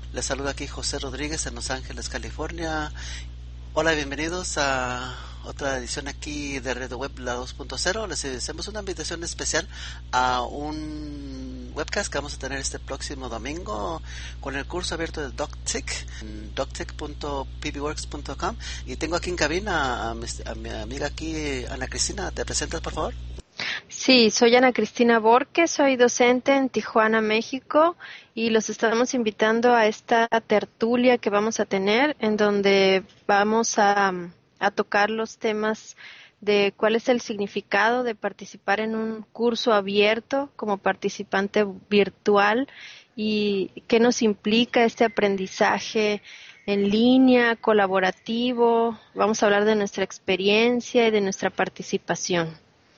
Les saluda aquí José Rodríguez en Los Ángeles, California. Hola y bienvenidos a otra edición aquí de Radio Web La 2.0. Les hacemos una invitación especial a un webcast que vamos a tener este próximo domingo con el curso abierto de DocTech en doctech.pbworks.com. Y tengo aquí en cabina a mi amiga aquí, Ana Cristina. ¿Te presentas, por favor? Sí, soy Ana Cristina Borges, soy docente en Tijuana, México, y los estamos invitando a esta tertulia que vamos a tener, en donde vamos a tocar los temas de cuál es el significado de participar en un curso abierto como participante virtual y qué nos implica este aprendizaje en línea, colaborativo. Vamos a hablar de nuestra experiencia y de nuestra participación.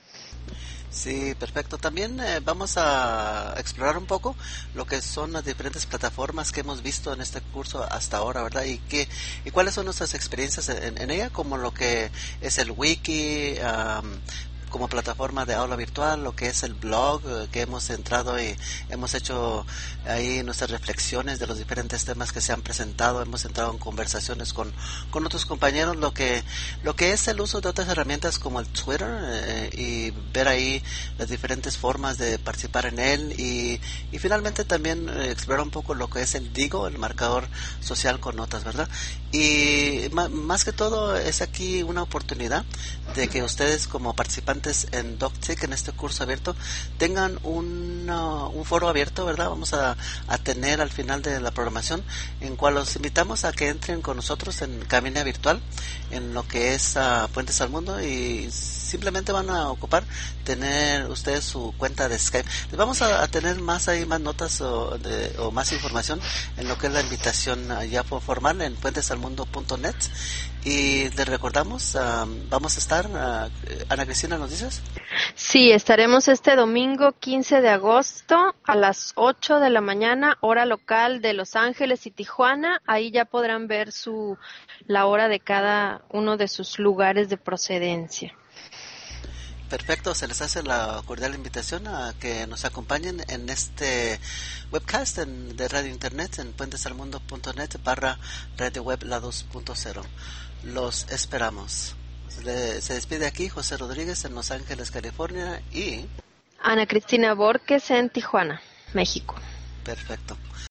Sí, perfecto. También vamos a explorar un poco lo que son las diferentes plataformas que hemos visto en este curso hasta ahora, ¿verdad? Y cuáles son nuestras experiencias en ella, como lo que es el wiki, como plataforma de aula virtual, lo que es el blog, que hemos entrado y hemos hecho ahí nuestras reflexiones de los diferentes temas que se han presentado. Hemos entrado en conversaciones con otros compañeros, lo que es el uso de otras herramientas como el Twitter, y ver ahí las diferentes formas de participar en él, y finalmente también explorar un poco lo que es el Digo, el marcador social con notas, ¿verdad? Y más que todo es aquí una oportunidad de que ustedes como participantes en DocTech, en este curso abierto, tengan un foro abierto, ¿verdad? Vamos a tener al final de la programación, en cual los invitamos a que entren con nosotros en cabina virtual, en lo que es Puentes al Mundo, y simplemente van a ocupar tener ustedes su cuenta de Skype. Les vamos a tener más notas o más información en lo que es la invitación ya por formal en puentesalmundo.net. Y les recordamos, vamos a estar, Ana Cristina, ¿nos dices? Sí, estaremos este domingo 15 de agosto a las 8 de la mañana, hora local de Los Ángeles y Tijuana. Ahí ya podrán ver la hora de cada uno de sus lugares de procedencia. Perfecto, se les hace la cordial invitación a que nos acompañen en este webcast de Radio Internet en puentesalmundo.net /Radio Web La 2.0. Los esperamos. Se despide aquí José Rodríguez en Los Ángeles, California, y... Ana Cristina Borges en Tijuana, México. Perfecto.